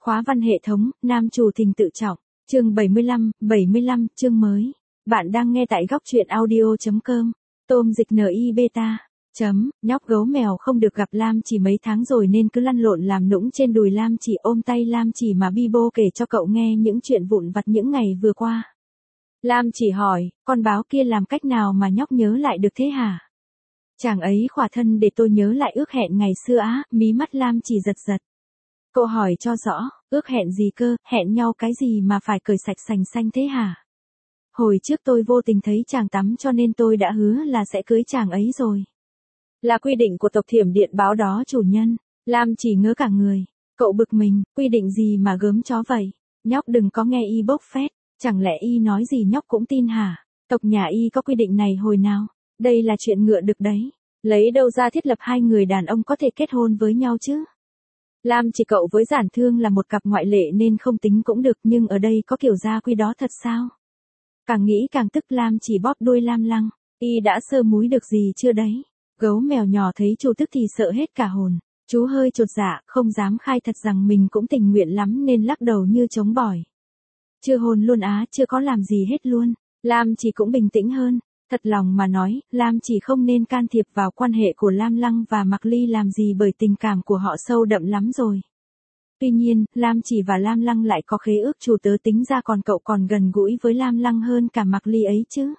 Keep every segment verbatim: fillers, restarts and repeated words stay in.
Khóa văn hệ thống, nam chủ Thình tự trọng, chương bảy mươi lăm, bảy mươi lăm, chương mới. Bạn đang nghe tại góc truyện audio.com. Tôm dịch en i beta. Chấm, nhóc gấu mèo không được gặp Lam Chỉ mấy tháng rồi nên cứ lăn lộn làm nũng trên đùi Lam Chỉ, ôm tay Lam Chỉ mà Bibo kể cho cậu nghe những chuyện vụn vặt những ngày vừa qua. Lam Chỉ hỏi, con báo kia làm cách nào mà nhóc nhớ lại được thế hả? Chàng ấy khỏa thân để tôi nhớ lại ước hẹn ngày xưa á, mí mắt Lam Chỉ giật giật. Cậu hỏi cho rõ, ước hẹn gì cơ, hẹn nhau cái gì mà phải cởi sạch sành xanh thế hả? Hồi trước tôi vô tình thấy chàng tắm cho nên tôi đã hứa là sẽ cưới chàng ấy rồi. Là quy định của tộc Thiểm Điện báo đó chủ nhân. Lam Chỉ ngớ cả người. Cậu bực mình, quy định gì mà gớm chó vậy? Nhóc đừng có nghe y bốc phét, chẳng lẽ y nói gì nhóc cũng tin hả? Tộc nhà y có quy định này hồi nào? Đây là chuyện ngựa được đấy. Lấy đâu ra thiết lập hai người đàn ông có thể kết hôn với nhau chứ? Lam Chỉ cậu với Giản Thương là một cặp ngoại lệ nên không tính cũng được, nhưng ở đây có kiểu gia quy đó thật sao? Càng nghĩ càng tức, Lam Chỉ bóp đuôi Lam Lăng. Y đã sơ múi được gì chưa đấy? Gấu mèo nhỏ thấy chú tức thì sợ hết cả hồn. Chú hơi chột dạ, không dám khai thật rằng mình cũng tình nguyện lắm nên lắc đầu như chống bỏi. Chưa hôn luôn á, chưa có làm gì hết luôn. Lam Chỉ cũng bình tĩnh hơn. Thật lòng mà nói, Lam Chỉ không nên can thiệp vào quan hệ của Lam Lăng và Mạc Ly làm gì bởi tình cảm của họ sâu đậm lắm rồi. Tuy nhiên, Lam Chỉ và Lam Lăng lại có khế ước chủ tớ, tính ra còn cậu còn gần gũi với Lam Lăng hơn cả Mạc Ly ấy chứ.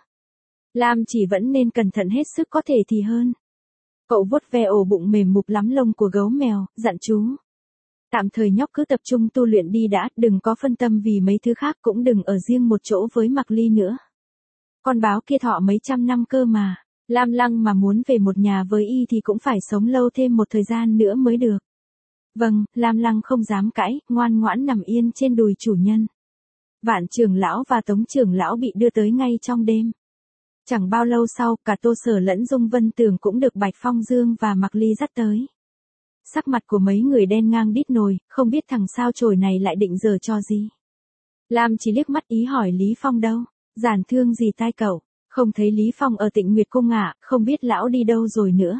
Lam Chỉ vẫn nên cẩn thận hết sức có thể thì hơn. Cậu vuốt ve ổ bụng mềm mục lắm lông của gấu mèo, dặn chú. Tạm thời nhóc cứ tập trung tu luyện đi đã, đừng có phân tâm vì mấy thứ khác, cũng đừng ở riêng một chỗ với Mạc Ly nữa. Con báo kia thọ mấy trăm năm cơ mà. Lam Lăng mà muốn về một nhà với y thì cũng phải sống lâu thêm một thời gian nữa mới được. Vâng, Lam Lăng không dám cãi, ngoan ngoãn nằm yên trên đùi chủ nhân. Vạn trưởng lão và Tống trưởng lão bị đưa tới ngay trong đêm. Chẳng bao lâu sau, cả Tô Sở lẫn Dung Vân Tường cũng được Bạch Phong Dương và Mạc Ly dắt tới. Sắc mặt của mấy người đen ngang đít nồi, không biết thằng sao chổi này lại định giở trò gì. Lam Chỉ liếc mắt ý hỏi Lý Phong đâu? Giản Thương gì tai cậu? Không thấy Lý Phong ở Tịnh Nguyệt Cung ạ, không biết lão đi đâu rồi nữa.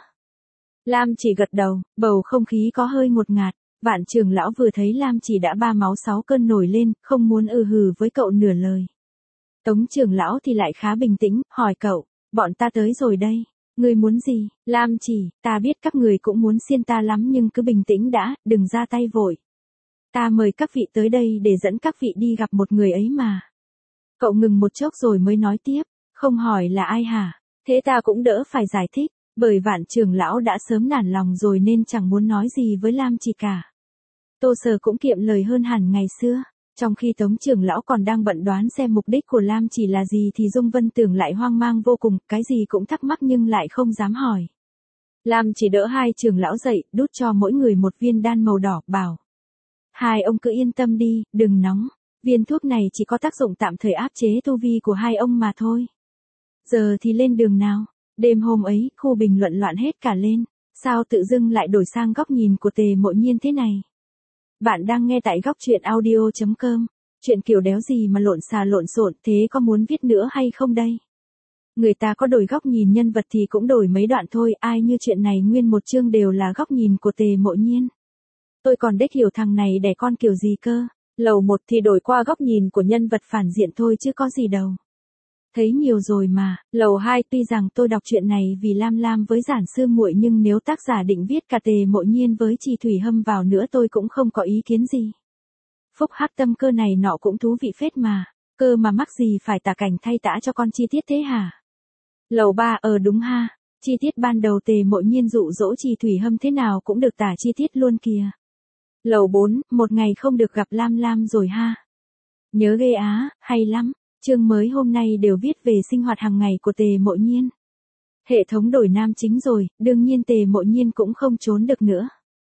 Lam Chỉ gật đầu, bầu không khí có hơi ngột ngạt. Vạn trưởng lão vừa thấy Lam Chỉ đã ba máu sáu cơn nổi lên, không muốn ừ hừ với cậu nửa lời. Tống trưởng lão thì lại khá bình tĩnh, hỏi cậu, bọn ta tới rồi đây, ngươi muốn gì? Lam Chỉ, ta biết các người cũng muốn xiên ta lắm nhưng cứ bình tĩnh đã, đừng ra tay vội. Ta mời các vị tới đây để dẫn các vị đi gặp một người ấy mà. Cậu ngừng một chốc rồi mới nói tiếp, không hỏi là ai hả? Thế ta cũng đỡ phải giải thích, bởi Vạn trưởng lão đã sớm nản lòng rồi nên chẳng muốn nói gì với Lam Chỉ cả. Tô Sở cũng kiệm lời hơn hẳn ngày xưa. Trong khi Tống trưởng lão còn đang bận đoán xem mục đích của Lam Chỉ là gì thì Dung Vân Tường lại hoang mang vô cùng, cái gì cũng thắc mắc nhưng lại không dám hỏi. Lam Chỉ đỡ hai trưởng lão dậy, đút cho mỗi người một viên đan màu đỏ, bảo. Hai ông cứ yên tâm đi, đừng nóng. Viên thuốc này chỉ có tác dụng tạm thời áp chế tu vi của hai ông mà thôi. Giờ thì lên đường nào. Đêm hôm ấy, khu bình luận loạn hết cả lên. Sao tự dưng lại đổi sang góc nhìn của Tề Mộ Nhiên thế này? Bạn đang nghe tại góc truyện audio.com. Chuyện kiểu đéo gì mà lộn xà lộn xộn, thế có muốn viết nữa hay không đây? Người ta có đổi góc nhìn nhân vật thì cũng đổi mấy đoạn thôi, ai như chuyện này nguyên một chương đều là góc nhìn của Tề Mộ Nhiên. Tôi còn đếch hiểu thằng này đẻ con kiểu gì cơ. Lầu một thì đổi qua góc nhìn của nhân vật phản diện thôi chứ có gì đâu. Thấy nhiều rồi mà. Lầu hai, tuy rằng tôi đọc chuyện này vì Lam Lam với Giản Sư muội nhưng nếu tác giả định viết cả Tề Mộ Nhiên với Trì Thủy Hâm vào nữa tôi cũng không có ý kiến gì. Phúc hắc tâm cơ này nọ cũng thú vị phết mà. Cơ mà mắc gì phải tả cảnh thay tã cho con chi tiết thế hả? Lầu ba, ờ đúng ha. Chi tiết ban đầu Tề Mộ Nhiên dụ dỗ Trì Thủy Hâm thế nào cũng được tả chi tiết luôn kìa. Lầu bốn, một ngày không được gặp Lam Lam rồi ha. Nhớ ghê á, hay lắm. Chương mới hôm nay đều viết về sinh hoạt hàng ngày của Tề Mộ Nhiên. Hệ thống đổi nam chính rồi, đương nhiên Tề Mộ Nhiên cũng không trốn được nữa.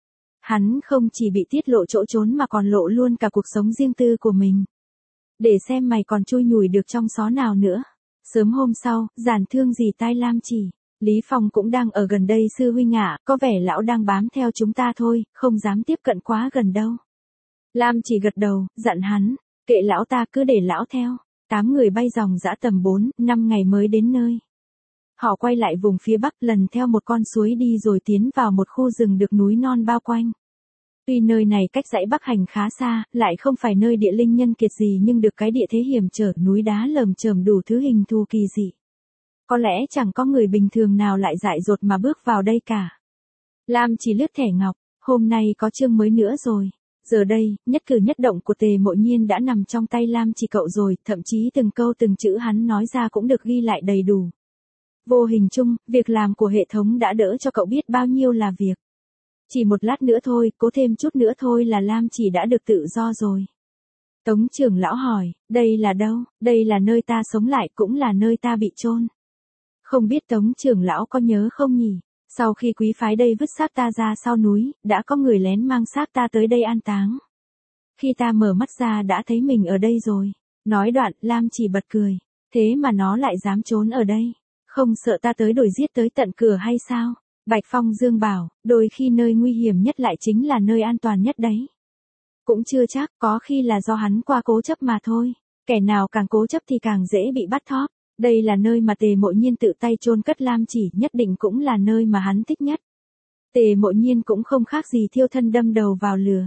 Hắn không chỉ bị tiết lộ chỗ trốn mà còn lộ luôn cả cuộc sống riêng tư của mình. Để xem mày còn chui nhủi được trong xó nào nữa. Sớm hôm sau, Giản Thương dì tai Lam Chỉ. Lý Phong cũng đang ở gần đây sư huynh ạ, có vẻ lão đang bám theo chúng ta thôi, không dám tiếp cận quá gần đâu. Lam Chỉ gật đầu, dặn hắn, kệ lão ta cứ để lão theo. Tám người bay dòng dã tầm bốn, năm ngày mới đến nơi. Họ quay lại vùng phía bắc lần theo một con suối đi rồi tiến vào một khu rừng được núi non bao quanh. Tuy nơi này cách dãy Bắc Hành khá xa, lại không phải nơi địa linh nhân kiệt gì nhưng được cái địa thế hiểm trở, núi đá lởm chởm đủ thứ hình thù kỳ dị. Có lẽ chẳng có người bình thường nào lại dại dột mà bước vào đây cả. Lam chỉ lướt thẻ ngọc, hôm nay có chương mới nữa rồi. Giờ đây, nhất cử nhất động của Tề Mộ Nhiên đã nằm trong tay Lam chỉ cậu rồi, thậm chí từng câu từng chữ hắn nói ra cũng được ghi lại đầy đủ. Vô hình chung, việc làm của hệ thống đã đỡ cho cậu biết bao nhiêu là việc. Chỉ một lát nữa thôi, cố thêm chút nữa thôi là Lam chỉ đã được tự do rồi. Tống trưởng lão hỏi, đây là đâu? Đây là nơi ta sống lại, cũng là nơi ta bị chôn. Không biết Tống trưởng lão có nhớ không nhỉ? Sau khi quý phái đây vứt xác ta ra sau núi, đã có người lén mang xác ta tới đây an táng. Khi ta mở mắt ra đã thấy mình ở đây rồi. Nói đoạn, Lam chỉ bật cười. Thế mà nó lại dám trốn ở đây. Không sợ ta tới đuổi giết tới tận cửa hay sao? Bạch Phong Dương bảo, đôi khi nơi nguy hiểm nhất lại chính là nơi an toàn nhất đấy. Cũng chưa chắc, có khi là do hắn qua cố chấp mà thôi. Kẻ nào càng cố chấp thì càng dễ bị bắt thóp. Đây là nơi mà Tề Mộ Nhiên tự tay chôn cất Lam chỉ, nhất định cũng là nơi mà hắn thích nhất. Tề Mộ Nhiên cũng không khác gì thiêu thân đâm đầu vào lửa.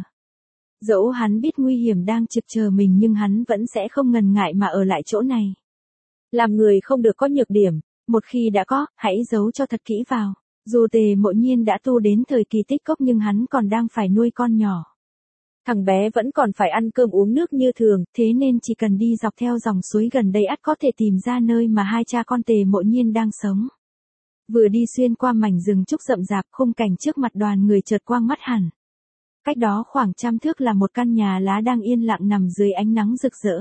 Dẫu hắn biết nguy hiểm đang trực chờ mình nhưng hắn vẫn sẽ không ngần ngại mà ở lại chỗ này. Làm người không được có nhược điểm, một khi đã có, hãy giấu cho thật kỹ vào. Dù Tề Mộ Nhiên đã tu đến thời kỳ tích cốc nhưng hắn còn đang phải nuôi con nhỏ. Thằng bé vẫn còn phải ăn cơm uống nước như thường, thế nên chỉ cần đi dọc theo dòng suối gần đây ắt có thể tìm ra nơi mà hai cha con Tề Mộ Nhiên đang sống. Vừa đi xuyên qua mảnh rừng trúc rậm rạp, khung cảnh trước mặt đoàn người chợt quang mắt hẳn. Cách đó khoảng trăm thước là một căn nhà lá đang yên lặng nằm dưới ánh nắng rực rỡ.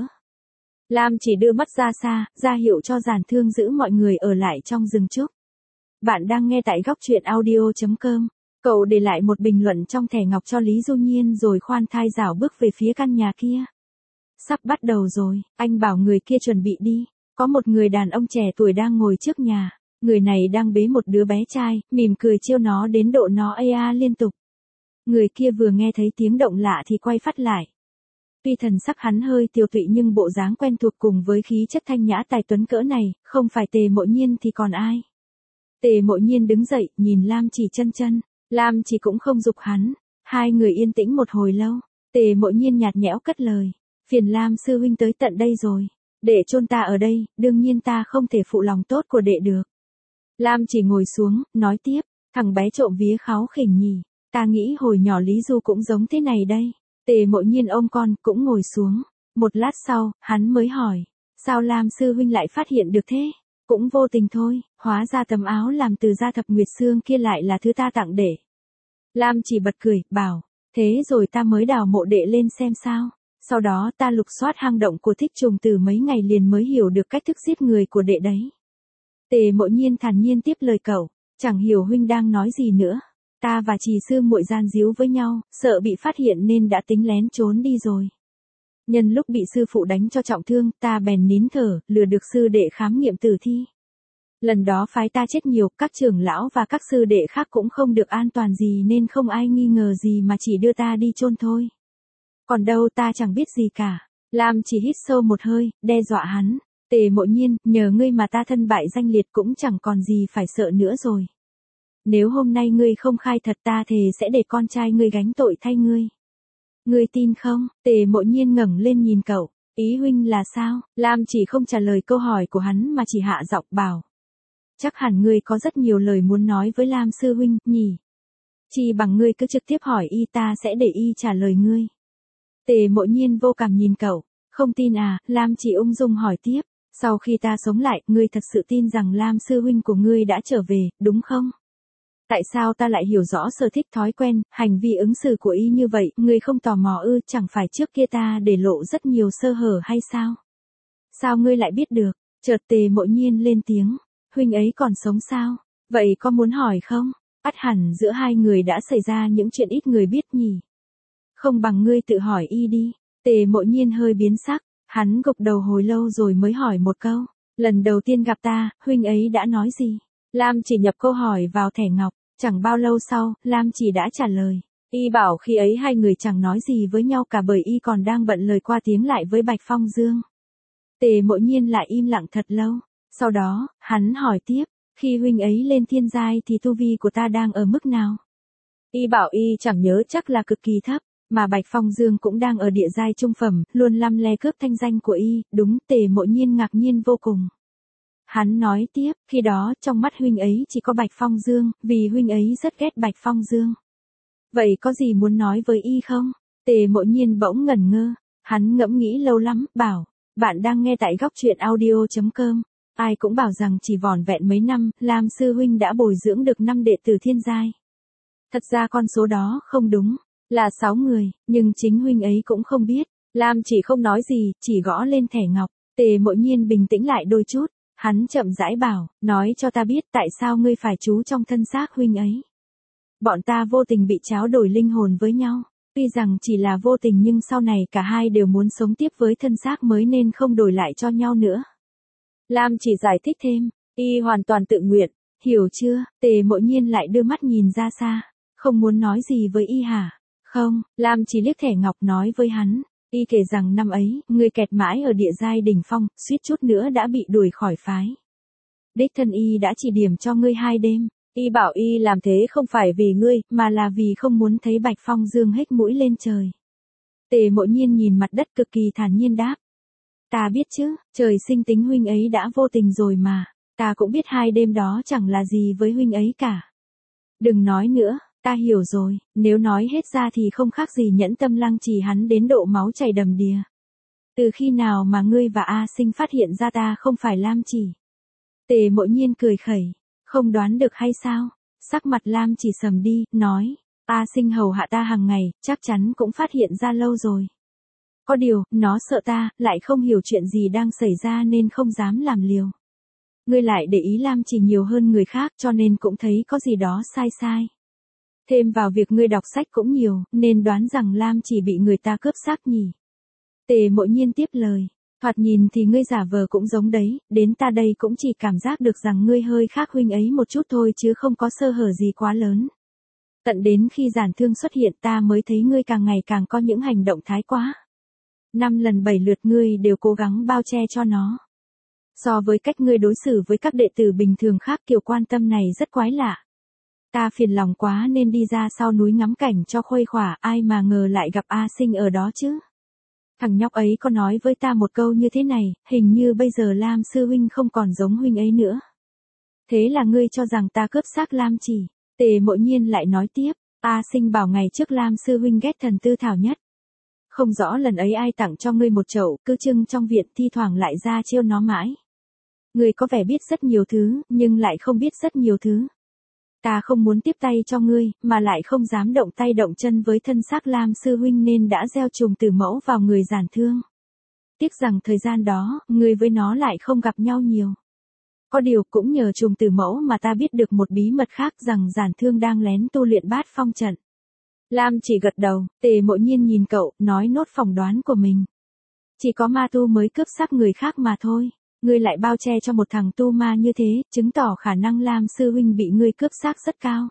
Lam chỉ đưa mắt ra xa, ra hiệu cho Giản Thương giữ mọi người ở lại trong rừng trúc. Bạn đang nghe tại góc truyện audio chấm com. Cậu để lại một bình luận trong thẻ ngọc cho Lý Du Nhiên rồi khoan thai rảo bước về phía căn nhà kia. Sắp bắt đầu rồi, anh bảo người kia chuẩn bị đi. Có một người đàn ông trẻ tuổi đang ngồi trước nhà. Người này đang bế một đứa bé trai, mỉm cười trêu nó đến độ nó ê a liên tục. Người kia vừa nghe thấy tiếng động lạ thì quay phát lại. Tuy thần sắc hắn hơi tiều tụy nhưng bộ dáng quen thuộc cùng với khí chất thanh nhã tài tuấn cỡ này, không phải Tề Mộ Nhiên thì còn ai. Tề Mộ Nhiên đứng dậy, nhìn Lam chỉ chân chân. Lam chỉ cũng không giục hắn. Hai người yên tĩnh một hồi lâu. Tề Mộ Nhiên nhạt nhẽo cất lời. Phiền Lam sư huynh tới tận đây rồi. Để chôn ta ở đây, đương nhiên ta không thể phụ lòng tốt của đệ được. Lam chỉ ngồi xuống, nói tiếp. Thằng bé trộm vía kháu khỉnh nhỉ. Ta nghĩ hồi nhỏ Lý Du cũng giống thế này đây. Tề Mộ Nhiên ôm con, cũng ngồi xuống. Một lát sau, hắn mới hỏi. Sao Lam sư huynh lại phát hiện được thế? Cũng vô tình thôi, hóa ra tấm áo làm từ da thập nguyệt xương kia lại là thứ ta tặng đệ. Lam chỉ bật cười, bảo, thế rồi ta mới đào mộ đệ lên xem sao. Sau đó ta lục soát hang động của Thích Trùng Tử mấy ngày liền mới hiểu được cách thức giết người của đệ đấy. Tề Mộ Nhiên thản nhiên tiếp lời cậu, chẳng hiểu huynh đang nói gì nữa. Ta và Trì sư muội gian díu với nhau, sợ bị phát hiện nên đã tính lén trốn đi rồi. Nhân lúc bị sư phụ đánh cho trọng thương, ta bèn nín thở, lừa được sư đệ khám nghiệm tử thi. Lần đó phái ta chết nhiều, các trưởng lão và các sư đệ khác cũng không được an toàn gì nên không ai nghi ngờ gì mà chỉ đưa ta đi chôn thôi. Còn đâu ta chẳng biết gì cả. Lam chỉ hít sâu một hơi, đe dọa hắn. Tề Mộ Nhiên, nhờ ngươi mà ta thân bại danh liệt cũng chẳng còn gì phải sợ nữa rồi. Nếu hôm nay ngươi không khai thật ta thề sẽ để con trai ngươi gánh tội thay ngươi. Ngươi tin không? Tề Mộ Nhiên ngẩng lên nhìn cậu. Ý huynh là sao? Lam chỉ không trả lời câu hỏi của hắn mà chỉ hạ giọng bảo. Chắc hẳn ngươi có rất nhiều lời muốn nói với Lam sư huynh, nhỉ? Chỉ bằng ngươi cứ trực tiếp hỏi y ta sẽ để y trả lời ngươi. Tề Mộ Nhiên vô cảm nhìn cậu. Không tin à? Lam chỉ ung dung hỏi tiếp. Sau khi ta sống lại, ngươi thật sự tin rằng Lam sư huynh của ngươi đã trở về, đúng không? Tại sao ta lại hiểu rõ sở thích thói quen, hành vi ứng xử của y như vậy, ngươi không tò mò ư, chẳng phải trước kia ta để lộ rất nhiều sơ hở hay sao? Sao ngươi lại biết được? Chợt Tề Mộ Nhiên lên tiếng, huynh ấy còn sống sao? Vậy có muốn hỏi không? Ắt hẳn giữa hai người đã xảy ra những chuyện ít người biết nhỉ? Không bằng ngươi tự hỏi y đi. Tề Mộ Nhiên hơi biến sắc, hắn gục đầu hồi lâu rồi mới hỏi một câu. Lần đầu tiên gặp ta, huynh ấy đã nói gì? Lam chỉ nhập câu hỏi vào thẻ ngọc, chẳng bao lâu sau, Lam chỉ đã trả lời. Y bảo khi ấy hai người chẳng nói gì với nhau cả bởi y còn đang bận lời qua tiếng lại với Bạch Phong Dương. Tề Mộ Nhiên lại im lặng thật lâu, sau đó, hắn hỏi tiếp, khi huynh ấy lên thiên giai thì tu vi của ta đang ở mức nào? Y bảo y chẳng nhớ, chắc là cực kỳ thấp, mà Bạch Phong Dương cũng đang ở địa giai trung phẩm, luôn lăm le cướp thanh danh của y, đúng. Tề Mộ Nhiên ngạc nhiên vô cùng. Hắn nói tiếp, khi đó trong mắt huynh ấy chỉ có Bạch Phong Dương, vì huynh ấy rất ghét Bạch Phong Dương. Vậy có gì muốn nói với y không? Tề Mộ Nhiên bỗng ngẩn ngơ, hắn ngẫm nghĩ lâu lắm, bảo, bạn đang nghe tại góc truyện audio.com. Ai cũng bảo rằng chỉ vỏn vẹn mấy năm, Lam sư huynh đã bồi dưỡng được năm đệ tử thiên giai. Thật ra con số đó không đúng, là sáu người, nhưng chính huynh ấy cũng không biết. Lam chỉ không nói gì, chỉ gõ lên thẻ ngọc. Tề Mộ Nhiên bình tĩnh lại đôi chút, hắn chậm rãi bảo, nói cho ta biết tại sao ngươi phải trú trong thân xác huynh ấy. Bọn ta vô tình bị tráo đổi linh hồn với nhau, tuy rằng chỉ là vô tình nhưng sau này cả hai đều muốn sống tiếp với thân xác mới nên không đổi lại cho nhau nữa. Lam chỉ giải thích thêm, y hoàn toàn tự nguyện, hiểu chưa? Tề Mộ Nhiên lại đưa mắt nhìn ra xa, không muốn nói gì với y hả? Không, Lam chỉ liếc thẻ ngọc nói với hắn, y kể rằng năm ấy, ngươi kẹt mãi ở địa giai đỉnh phong, suýt chút nữa đã bị đuổi khỏi phái. Đích thân y đã chỉ điểm cho ngươi hai đêm, y bảo y làm thế không phải vì ngươi, mà là vì không muốn thấy Bạch Phong Dương hết mũi lên trời. Tề Mộ Nhiên nhìn mặt đất cực kỳ thản nhiên đáp. Ta biết chứ, trời sinh tính huynh ấy đã vô tình rồi mà, ta cũng biết hai đêm đó chẳng là gì với huynh ấy cả. Đừng nói nữa, ta hiểu rồi, nếu nói hết ra thì không khác gì nhẫn tâm lăng trì hắn đến độ máu chảy đầm đìa. Từ khi nào mà ngươi và A Sinh phát hiện ra ta không phải Lam Chỉ? Tề Mộ Nhiên cười khẩy, không đoán được hay sao? Sắc mặt Lam Chỉ sầm đi, nói, A Sinh hầu hạ ta hàng ngày, chắc chắn cũng phát hiện ra lâu rồi. Có điều, nó sợ ta, lại không hiểu chuyện gì đang xảy ra nên không dám làm liều. Ngươi lại để ý Lam Chỉ nhiều hơn người khác cho nên cũng thấy có gì đó sai sai. Thêm vào việc ngươi đọc sách cũng nhiều, nên đoán rằng Lam Chỉ bị người ta cướp xác nhỉ. Tề Mộ Nhiên tiếp lời, thoạt nhìn thì ngươi giả vờ cũng giống đấy, đến ta đây cũng chỉ cảm giác được rằng ngươi hơi khác huynh ấy một chút thôi chứ không có sơ hở gì quá lớn. Tận đến khi Giản Thương xuất hiện ta mới thấy ngươi càng ngày càng có những hành động thái quá. Năm lần bảy lượt ngươi đều cố gắng bao che cho nó. So với cách ngươi đối xử với các đệ tử bình thường khác, kiểu quan tâm này rất quái lạ. Ta phiền lòng quá nên đi ra sau núi ngắm cảnh cho khuây khỏa, ai mà ngờ lại gặp A Sinh ở đó chứ. Thằng nhóc ấy có nói với ta một câu như thế này, hình như bây giờ Lam sư huynh không còn giống huynh ấy nữa. Thế là ngươi cho rằng ta cướp xác Lam Chỉ. Tề Mộ Nhiên lại nói tiếp, A Sinh bảo ngày trước Lam sư huynh ghét thần tư thảo nhất. Không rõ lần ấy ai tặng cho ngươi một chậu, cứ trưng trong viện thi thoảng lại ra trêu nó mãi. Ngươi có vẻ biết rất nhiều thứ, nhưng lại không biết rất nhiều thứ. Ta không muốn tiếp tay cho ngươi, mà lại không dám động tay động chân với thân xác Lam sư huynh nên đã gieo trùng tử mẫu vào người Giản Thương. Tiếc rằng thời gian đó, ngươi với nó lại không gặp nhau nhiều. Có điều cũng nhờ trùng tử mẫu mà ta biết được một bí mật khác, rằng Giản Thương đang lén tu luyện Bát Phong trận. Lam chỉ gật đầu, Tề Mộ Nhiên nhìn cậu, nói nốt phỏng đoán của mình. Chỉ có ma tu mới cướp xác người khác mà thôi. Ngươi lại bao che cho một thằng tu ma như thế, chứng tỏ khả năng Lam sư huynh bị ngươi cướp xác rất cao.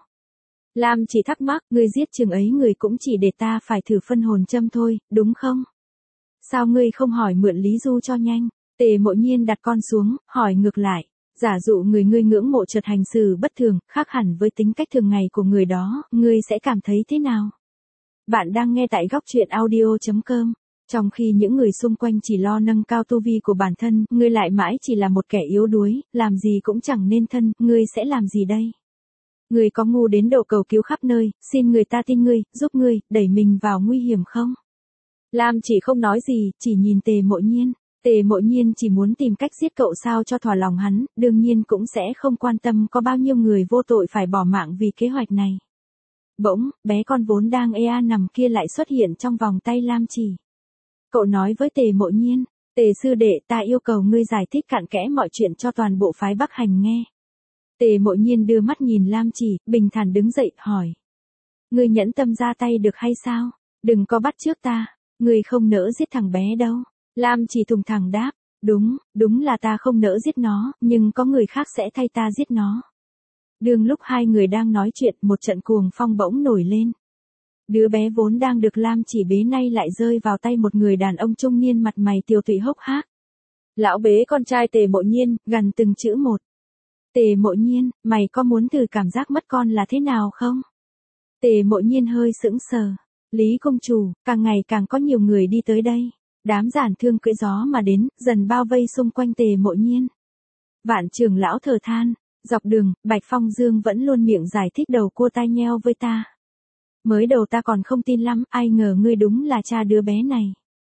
Lam chỉ thắc mắc, ngươi giết chừng ấy người cũng chỉ để ta phải thử phân hồn châm thôi, đúng không? Sao ngươi không hỏi mượn lý du cho nhanh? Tề Mộ Nhiên đặt con xuống, hỏi ngược lại. Giả dụ người ngươi ngưỡng mộ chợt hành xử bất thường, khác hẳn với tính cách thường ngày của người đó, ngươi sẽ cảm thấy thế nào? Bạn đang nghe tại góc truyện audio.com. Trong khi những người xung quanh chỉ lo nâng cao tu vi của bản thân, ngươi lại mãi chỉ là một kẻ yếu đuối, làm gì cũng chẳng nên thân, ngươi sẽ làm gì đây? Ngươi có ngu đến độ cầu cứu khắp nơi, xin người ta tin ngươi, giúp ngươi, đẩy mình vào nguy hiểm không? Lam chỉ không nói gì, chỉ nhìn Tề Mộ Nhiên. Tề Mộ Nhiên chỉ muốn tìm cách giết cậu sao cho thỏa lòng hắn, đương nhiên cũng sẽ không quan tâm có bao nhiêu người vô tội phải bỏ mạng vì kế hoạch này. Bỗng, bé con vốn đang ê a nằm kia lại xuất hiện trong vòng tay Lam Chỉ. Cậu nói với Tề Mộ Nhiên, Tề sư đệ, ta yêu cầu ngươi giải thích cặn kẽ mọi chuyện cho toàn bộ phái Bắc Hành nghe. Tề Mộ Nhiên đưa mắt nhìn Lam Chỉ, bình thản đứng dậy, hỏi. Ngươi nhẫn tâm ra tay được hay sao? Đừng có bắt chước ta, ngươi không nỡ giết thằng bé đâu. Lam Chỉ thùng thẳng đáp, đúng, đúng là ta không nỡ giết nó, nhưng có người khác sẽ thay ta giết nó. Đường lúc hai người đang nói chuyện, một trận cuồng phong bỗng nổi lên. Đứa bé vốn đang được Lam Chỉ bế nay lại rơi vào tay một người đàn ông trung niên mặt mày tiều tụy hốc hác. Lão bế con trai Tề Mộ Nhiên, gần từng chữ một. Tề Mộ Nhiên, mày có muốn thử cảm giác mất con là thế nào không? Tề Mộ Nhiên hơi sững sờ. Lý công chủ, càng ngày càng có nhiều người đi tới đây. Đám giản thương cưỡi gió mà đến, dần bao vây xung quanh Tề Mộ Nhiên. Vạn trưởng lão thở than, dọc đường, Bạch Phong Dương vẫn luôn miệng giải thích đầu cua tai nheo với ta. Mới đầu ta còn không tin lắm, ai ngờ ngươi đúng là cha đứa bé này.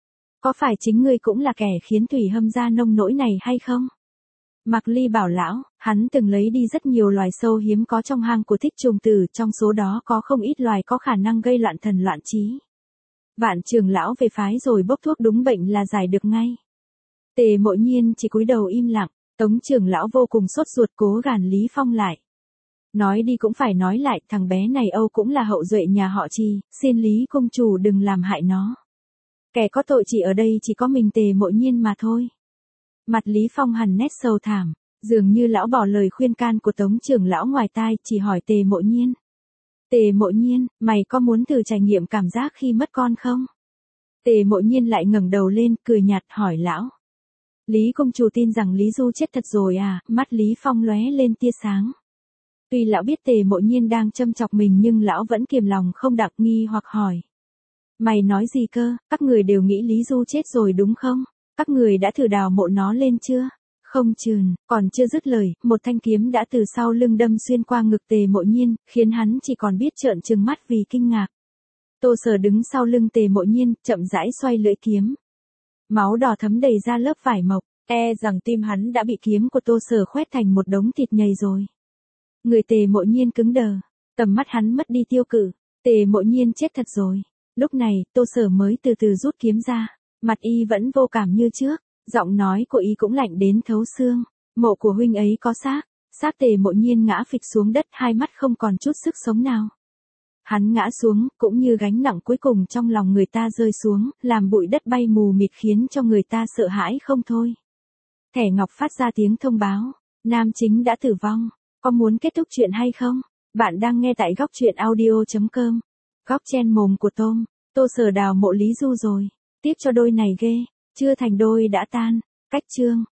Có phải chính ngươi cũng là kẻ khiến Thủy Hâm ra nông nỗi này hay không? Mạc Ly bảo lão, hắn từng lấy đi rất nhiều loài sâu hiếm có trong hang của Thích Trùng Tử, trong số đó có không ít loài có khả năng gây loạn thần loạn trí. Vạn trưởng lão về phái rồi bốc thuốc đúng bệnh là giải được ngay. Tề Mộ Nhiên chỉ cúi đầu im lặng, Tống trưởng lão vô cùng sốt ruột cố gàn Lý Phong lại. Nói đi cũng phải nói lại, thằng bé này Âu cũng là hậu duệ nhà họ Trì, xin Lý công chủ đừng làm hại nó. Kẻ có tội chỉ ở đây chỉ có mình Tề Mộ Nhiên mà thôi. Mặt Lý Phong hằn nét sầu thảm, dường như lão bỏ lời khuyên can của Tống trưởng lão ngoài tai, chỉ hỏi Tề Mộ Nhiên. Tề Mộ Nhiên, mày có muốn thử trải nghiệm cảm giác khi mất con không? Tề Mộ Nhiên lại ngẩng đầu lên, cười nhạt hỏi lão. Lý công chủ tin rằng Lý Du chết thật rồi à? Mắt Lý Phong lóe lên tia sáng. Tuy lão biết Tề Mộ Nhiên đang châm chọc mình nhưng lão vẫn kiềm lòng không đặng nghi hoặc hỏi. Mày nói gì cơ, các người đều nghĩ Lý Du chết rồi đúng không? Các người đã thử đào mộ nó lên chưa? Không chừng, còn chưa dứt lời, một thanh kiếm đã từ sau lưng đâm xuyên qua ngực Tề Mộ Nhiên, khiến hắn chỉ còn biết trợn trừng mắt vì kinh ngạc. Tô Sở đứng sau lưng Tề Mộ Nhiên, chậm rãi xoay lưỡi kiếm. Máu đỏ thấm đầy ra lớp vải mộc, e rằng tim hắn đã bị kiếm của Tô Sở khoét thành một đống thịt nhầy rồi. Người Tề Mộ Nhiên cứng đờ, tầm mắt hắn mất đi tiêu cự, Tề Mộ Nhiên chết thật rồi. Lúc này, Tô Sở mới từ từ rút kiếm ra, mặt y vẫn vô cảm như trước, giọng nói của y cũng lạnh đến thấu xương. Mộ của huynh ấy có xác, xác Tề Mộ Nhiên ngã phịch xuống đất, hai mắt không còn chút sức sống nào. Hắn ngã xuống, cũng như gánh nặng cuối cùng trong lòng người ta rơi xuống, làm bụi đất bay mù mịt khiến cho người ta sợ hãi không thôi. Thẻ ngọc phát ra tiếng thông báo, nam chính đã tử vong, có muốn kết thúc chuyện hay không? Bạn đang nghe tại góc truyện audio chấm com. Góc chen mồm của tôm, Tô Sở đào mộ Lý Du rồi, tiếc cho đôi này ghê, chưa thành đôi đã tan, cách chương.